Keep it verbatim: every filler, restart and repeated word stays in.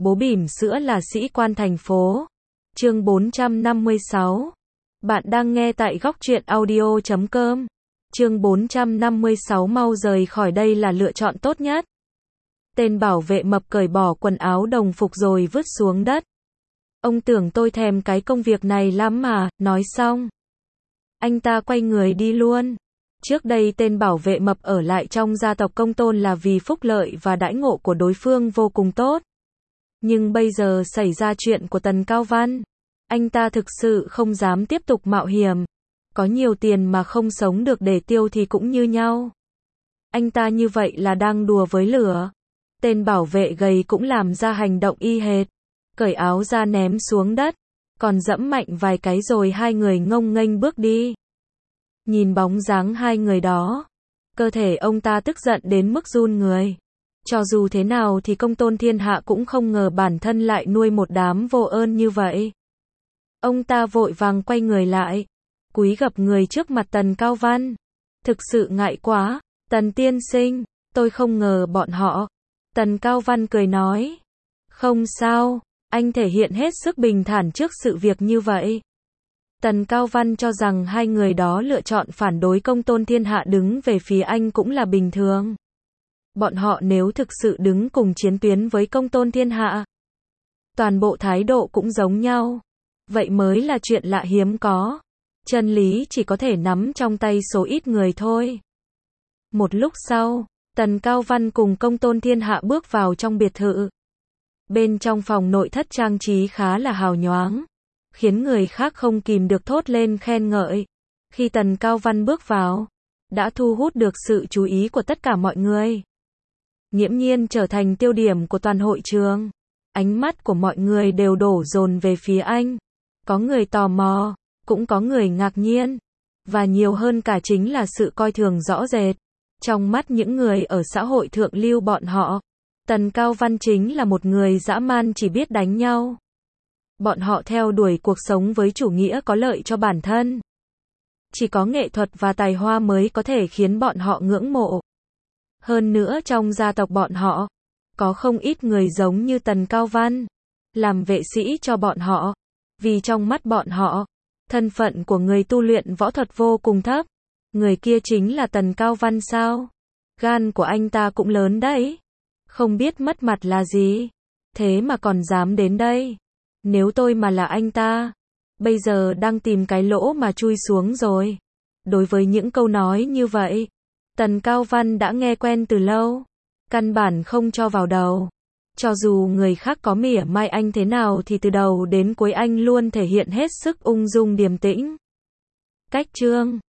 Bố bỉm sữa là sĩ quan thành phố. Chương bốn trăm năm mươi sáu. Bạn đang nghe tại góc truyện audio chấm com. Chương bốn trăm năm mươi sáu mau rời khỏi đây là lựa chọn tốt nhất. Tên bảo vệ mập cởi bỏ quần áo đồng phục rồi vứt xuống đất. Ông tưởng tôi thèm cái công việc này lắm mà, nói xong. Anh ta quay người đi luôn. Trước đây tên bảo vệ mập ở lại trong gia tộc Công Tôn là vì phúc lợi và đãi ngộ của đối phương vô cùng tốt. Nhưng bây giờ xảy ra chuyện của Tần Cao Văn. Anh ta thực sự không dám tiếp tục mạo hiểm. Có nhiều tiền mà không sống được để tiêu thì cũng như nhau. Anh ta như vậy là đang đùa với lửa. Tên bảo vệ gầy cũng làm ra hành động y hệt. Cởi áo ra ném xuống đất. Còn dẫm mạnh vài cái rồi hai người ngông nghênh bước đi. Nhìn bóng dáng hai người đó. Cơ thể ông ta tức giận đến mức run người. Cho dù thế nào thì Công Tôn Thiên Hạ cũng không ngờ bản thân lại nuôi một đám vô ơn như vậy. Ông ta vội vàng quay người lại. Cúi gập người trước mặt Tần Cao Văn. Thực sự ngại quá, Tần tiên sinh, tôi không ngờ bọn họ. Tần Cao Văn cười nói. Không sao, anh thể hiện hết sức bình thản trước sự việc như vậy. Tần Cao Văn cho rằng hai người đó lựa chọn phản đối Công Tôn Thiên Hạ đứng về phía anh cũng là bình thường. Bọn họ nếu thực sự đứng cùng chiến tuyến với Công Tôn Thiên Hạ, toàn bộ thái độ cũng giống nhau. Vậy mới là chuyện lạ hiếm có. Chân lý chỉ có thể nắm trong tay số ít người thôi. Một lúc sau, Tần Cao Văn cùng Công Tôn Thiên Hạ bước vào trong biệt thự. Bên trong phòng nội thất trang trí khá là hào nhoáng, khiến người khác không kìm được thốt lên khen ngợi. Khi Tần Cao Văn bước vào, đã thu hút được sự chú ý của tất cả mọi người. Nghiễm nhiên trở thành tiêu điểm của toàn hội trường. Ánh mắt của mọi người đều đổ dồn về phía anh. Có người tò mò, cũng có người ngạc nhiên. Và nhiều hơn cả chính là sự coi thường rõ rệt. Trong mắt những người ở xã hội thượng lưu bọn họ, Tần Cao Văn chính là một người dã man chỉ biết đánh nhau. Bọn họ theo đuổi cuộc sống với chủ nghĩa có lợi cho bản thân. Chỉ có nghệ thuật và tài hoa mới có thể khiến bọn họ ngưỡng mộ. Hơn nữa trong gia tộc bọn họ, có không ít người giống như Tần Cao Văn, làm vệ sĩ cho bọn họ. Vì trong mắt bọn họ, thân phận của người tu luyện võ thuật vô cùng thấp. Người kia chính là Tần Cao Văn sao? Gan của anh ta cũng lớn đấy. Không biết mất mặt là gì. Thế mà còn dám đến đây. Nếu tôi mà là anh ta, bây giờ đang tìm cái lỗ mà chui xuống rồi. Đối với những câu nói như vậy, Tần Cao Văn đã nghe quen từ lâu. Căn bản không cho vào đầu. Cho dù người khác có mỉa mai anh thế nào thì từ đầu đến cuối anh luôn thể hiện hết sức ung dung điềm tĩnh. Cách chương